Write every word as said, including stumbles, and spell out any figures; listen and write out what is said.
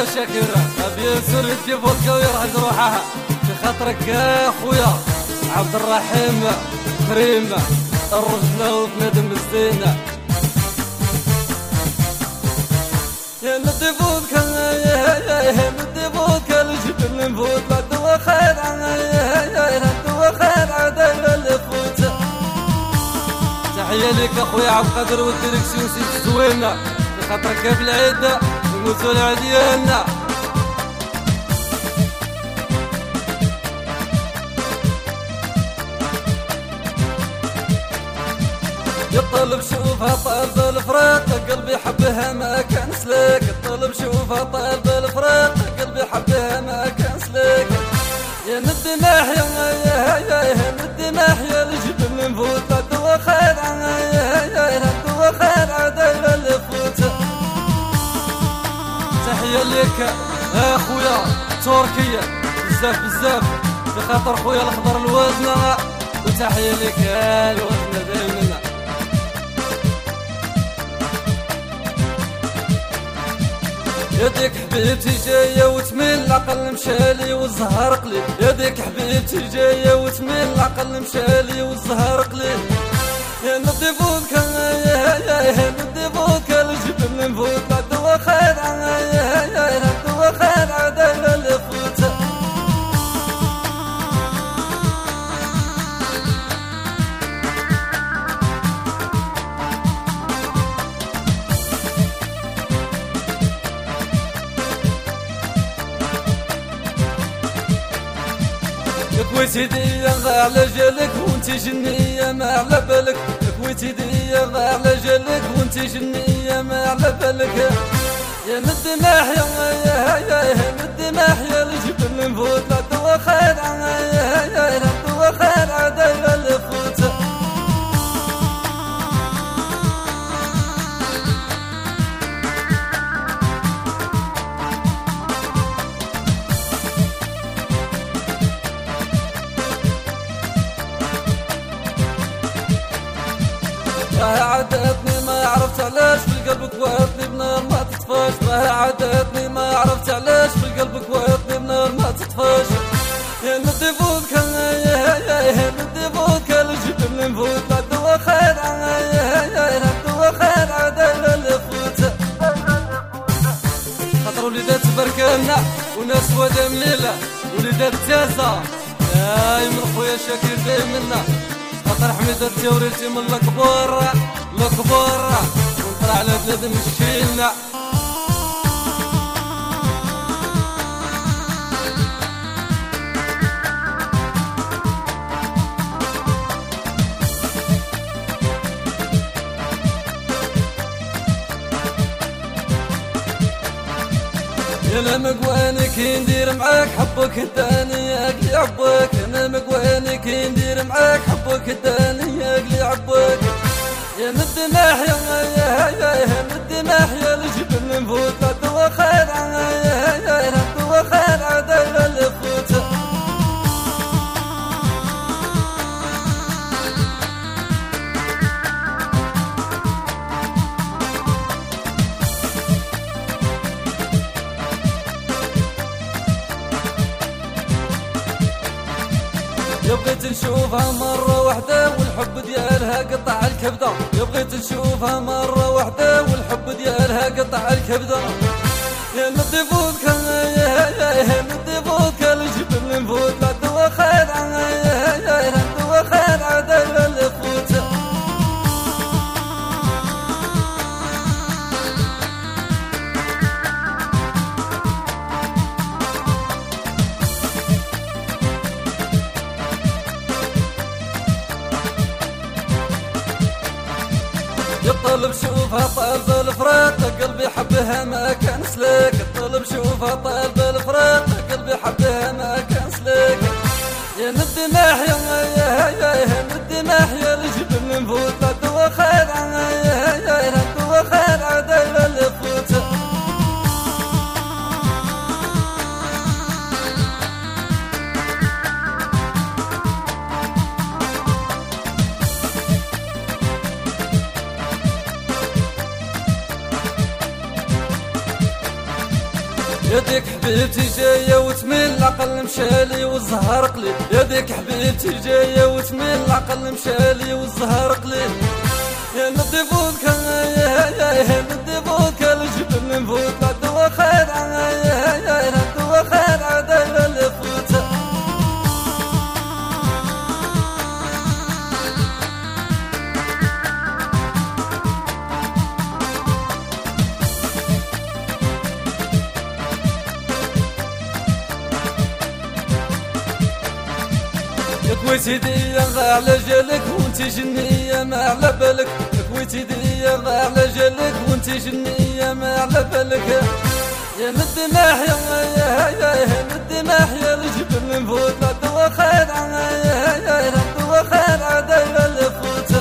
خويا شاكر ابي سرد كيف ويرهد روحها في خاطرك يا خويا عبد الرحيم كريم الرجلة وبنادم الزينة يا ندي فوتك يا ندي فوتك الجبل نفوت بعد وخير يا ندي خير عداير اللي فوت تحية ليك اخويا عبد القادر والديريكسيون سيت زوينة خاطرك في العيد نموتو العديالنا الطلب شوفها طالب الفراق قلبي حبها ما كان سلك الطلب شوفها طالب الفراق قلبي حبها ما كان سلك يا ندي ناحية يا يا ندي ناحية الجبل نفوت بعد وخير يا يا بعد وخير عداير اللي فوت تحية ليك يا خويا تركيا بزاف بزاف في خاطر خويا الخضر الوزنة وتحية ليك يا الوزنة دايما يديك حبيبتي جاية وتميل العقل مشالي والزهر قليل يديك حبيبتي جاية وتميل العقل مشالي والزهر قليل يا ندي فوتك يا يا ندي فوتك الجبل نفوت بعد وخير يا يا بعد وخير عداير اللي فوت كويتي ديا على جالك وانتي جنية ما على بالك كويتي ديا على جالك وانتي جنية ما على بالك يا ندي ناحية يا يا ندي ناحية الجبل نفوت بعد وخير يا يا بعد وخير عداير اللي فوت راها عدتني ما عرفت علاش في قلبك وقتني بنار ما تطفاش راها عدتني ما عرفت علاش في قلبك وقتني بنار ما تطفاش يا ندي فوتك يا يا ندي فوتك الجبل نفوت بعد وخير يا يا بعد وخير عداير اللي فوت خاطر وليدات بركانا وناس ودا مليلة وليدات تازة دايما خويا شاكر دايما خاطر حميد التوريتي من الكبور الكبور ونطلع على بلاد مشينا انا مقواني كي ندير معاك حبك الداني ياكلي عباك انا مقواني كي ندير معاك حبك الداني ياكلي عباك يا ندي ناحية يا يا ندي ناحية الجبل نفوت بعد وخير يا يا بعد وخير عداير اللي فوت يا بغيت نشوفها مرة واحدة والحب ديالها قطع الكبدة يا بغيت نشوفها مرة واحدة والحب ديالها قطع الكبدة يا ندي فوتك يا يا ندي فوتك الجبل نفوت بعد وخير يا يا بعد وخير عداير اللي فوت الطلب شوفها طالب الفراق قلبي حبها ما كان سلك الطلب شوفها طالب الفراق قلبي حبها ما كان سلك يا ندي ناحية يا يا ندي ناحية الجبل نفوت بعد وخير يا يا بعد وخير عداير اللي فوت يديك حبيبتي جاية وتميل العقل مشالي والزهر قليل، يديك حبيبتي جاية وتميل العقل مشالي والزهر قليل. يا ندي فوتك يا يا يا ندي فوتك الجبل نفوت عدو خير يا يا يا عدو خير عدايل اللي فوت. كويتي ديا على جالك وانتي جنية ما على بالك، كويتي ديا على جالك وانتي جنية ما على بالك. يا ندي ناحية يا يا يا ندي ناحية الجبل نفوت عدو خير يا يا يا عدو خير عدايل اللي فوت.